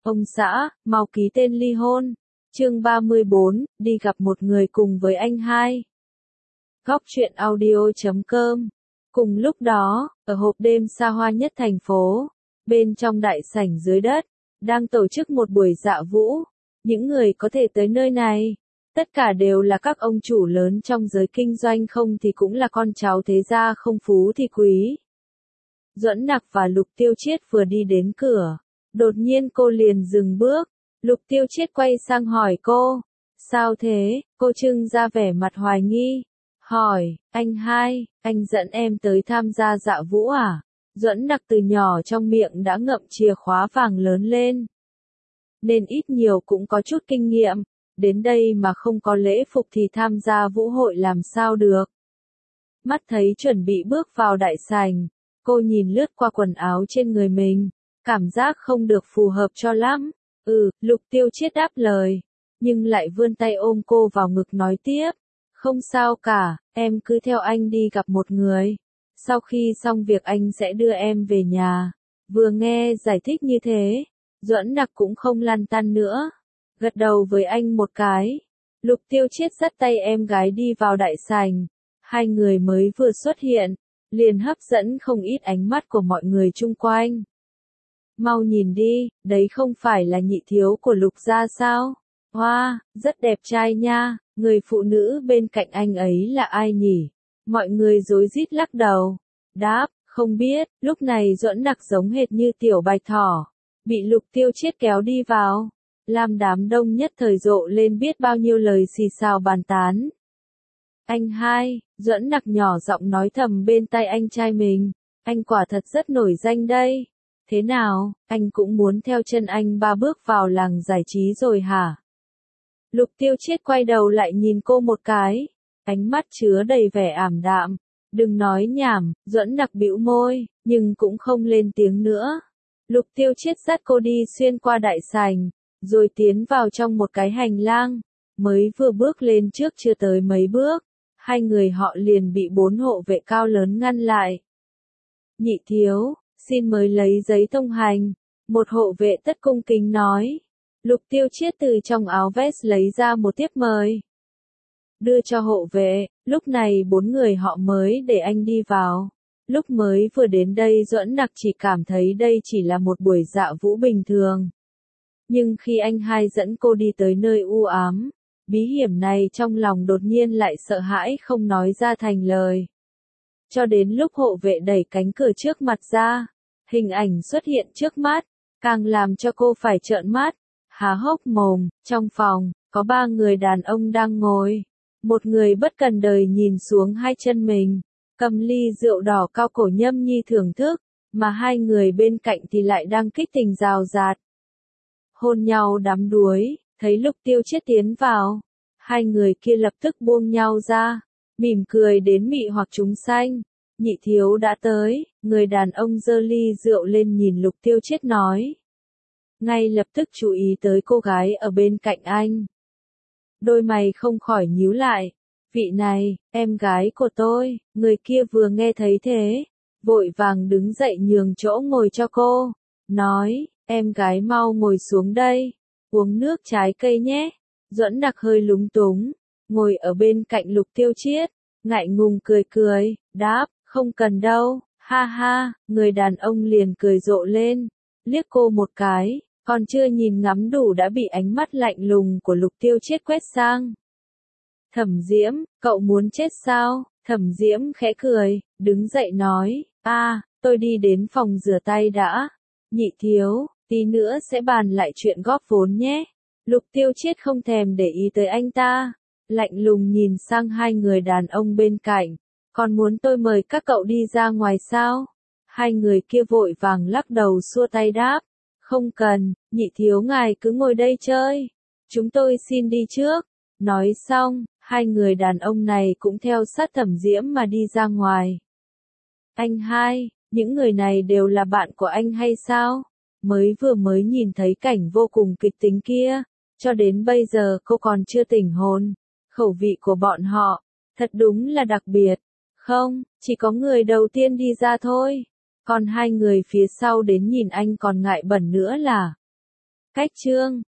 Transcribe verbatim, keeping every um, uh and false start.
Ông xã, mau ký tên ly hôn. Chương ba mươi bốn, đi gặp một người cùng với anh hai. Góc truyện audio chấm com. Cùng lúc đó, ở hộp đêm xa hoa nhất thành phố, bên trong đại sảnh dưới đất, đang tổ chức một buổi dạ vũ. Những người có thể tới nơi này, tất cả đều là các ông chủ lớn trong giới kinh doanh, không thì cũng là con cháu thế gia, không phú thì quý. Duẫn Nặc và Lục Tiêu Chiết vừa đi đến cửa, đột nhiên cô liền dừng bước. Lục Tiêu Chiết quay sang hỏi cô, sao thế? Cô trưng ra vẻ mặt hoài nghi, hỏi, anh hai, anh dẫn em tới tham gia dạ vũ à? Duẫn Nặc từ nhỏ trong miệng đã ngậm chìa khóa vàng lớn lên, nên ít nhiều cũng có chút kinh nghiệm, đến đây mà không có lễ phục thì tham gia vũ hội làm sao được. Mắt thấy chuẩn bị bước vào đại sảnh, cô nhìn lướt qua quần áo trên người mình, cảm giác không được phù hợp cho lắm. Ừ, Lục Tiêu Chiết đáp lời, nhưng lại vươn tay ôm cô vào ngực nói tiếp, không sao cả, em cứ theo anh đi gặp một người. Sau khi xong việc anh sẽ đưa em về nhà. Vừa nghe giải thích như thế, Duẫn Nặc cũng không lăn tăn nữa, gật đầu với anh một cái. Lục Tiêu Chiết dắt tay em gái đi vào đại sảnh. Hai người mới vừa xuất hiện, liền hấp dẫn không ít ánh mắt của mọi người chung quanh. Mau nhìn đi, đấy không phải là nhị thiếu của Lục gia sao? Hoa, wow, rất đẹp trai nha, người phụ nữ bên cạnh anh ấy là ai nhỉ? Mọi người rối rít lắc đầu. Đáp, không biết. Lúc này Duẫn Nặc giống hệt như tiểu bạch thỏ, bị Lục Tiêu Chiết kéo đi vào, làm đám đông nhất thời rộ lên biết bao nhiêu lời xì xào bàn tán. Anh hai, Duẫn Nặc nhỏ giọng nói thầm bên tai anh trai mình, anh quả thật rất nổi danh đây. Thế nào, anh cũng muốn theo chân anh ba bước vào làng giải trí rồi hả? Lục Tiêu Chiết quay đầu lại nhìn cô một cái, ánh mắt chứa đầy vẻ ảm đạm. Đừng nói nhảm, Duẫn Nặc bĩu môi, nhưng cũng không lên tiếng nữa. Lục Tiêu Chiết dắt cô đi xuyên qua đại sảnh, rồi tiến vào trong một cái hành lang. Mới vừa bước lên trước chưa tới mấy bước, hai người họ liền bị bốn hộ vệ cao lớn ngăn lại. Nhị thiếu, xin mời lấy giấy thông hành. Một hộ vệ tất cung kính nói. Lục Tiêu Chiết từ trong áo vest lấy ra một thiếp mời, đưa cho hộ vệ. Lúc này bốn người họ mới để anh đi vào. Lúc mới vừa đến đây Duẫn Nặc chỉ cảm thấy đây chỉ là một buổi dạ vũ bình thường. Nhưng khi anh hai dẫn cô đi tới nơi u ám, bí hiểm này, trong lòng đột nhiên lại sợ hãi không nói ra thành lời. Cho đến lúc hộ vệ đẩy cánh cửa trước mặt ra, hình ảnh xuất hiện trước mắt, càng làm cho cô phải trợn mắt, há hốc mồm. Trong phòng, có ba người đàn ông đang ngồi. Một người bất cần đời nhìn xuống hai chân mình, cầm ly rượu đỏ cao cổ nhâm nhi thưởng thức, mà hai người bên cạnh thì lại đang kích tình rào rạt, hôn nhau đắm đuối. Thấy Lục Tiêu Chiết tiến vào, hai người kia lập tức buông nhau ra, mỉm cười đến mị hoặc chúng sanh. Nhị thiếu đã tới. Người đàn ông giơ ly rượu lên nhìn Lục Tiêu Chiết nói, ngay lập tức chú ý tới cô gái ở bên cạnh anh. Đôi mày không khỏi nhíu lại. Vị này, em gái của tôi. Người kia vừa nghe thấy thế, vội vàng đứng dậy nhường chỗ ngồi cho cô, nói, em gái mau ngồi xuống đây, uống nước trái cây nhé. Duẫn Nặc hơi lúng túng, ngồi ở bên cạnh Lục Tiêu Chiết, ngại ngùng cười cười, đáp, không cần đâu, ha ha. Người đàn ông liền cười rộ lên, liếc cô một cái, còn chưa nhìn ngắm đủ đã bị ánh mắt lạnh lùng của Lục Tiêu Chiết quét sang. Thẩm Diễm, cậu muốn chết sao? Thẩm Diễm khẽ cười, đứng dậy nói, a, à, tôi đi đến phòng rửa tay đã. Nhị thiếu, tí nữa sẽ bàn lại chuyện góp vốn nhé. Lục Tiêu Chiết không thèm để ý tới anh ta, lạnh lùng nhìn sang hai người đàn ông bên cạnh, còn muốn tôi mời các cậu đi ra ngoài sao? Hai người kia vội vàng lắc đầu xua tay đáp, không cần, nhị thiếu ngài cứ ngồi đây chơi, chúng tôi xin đi trước. Nói xong, hai người đàn ông này cũng theo sát Thẩm Diễm mà đi ra ngoài. Anh hai, những người này đều là bạn của anh hay sao? Mới vừa mới nhìn thấy cảnh vô cùng kịch tính kia, cho đến bây giờ cô còn chưa tỉnh hồn. Khẩu vị của bọn họ, thật đúng là đặc biệt. Không, chỉ có người đầu tiên đi ra thôi. Còn hai người phía sau đến nhìn anh còn ngại bẩn nữa là. Cách chương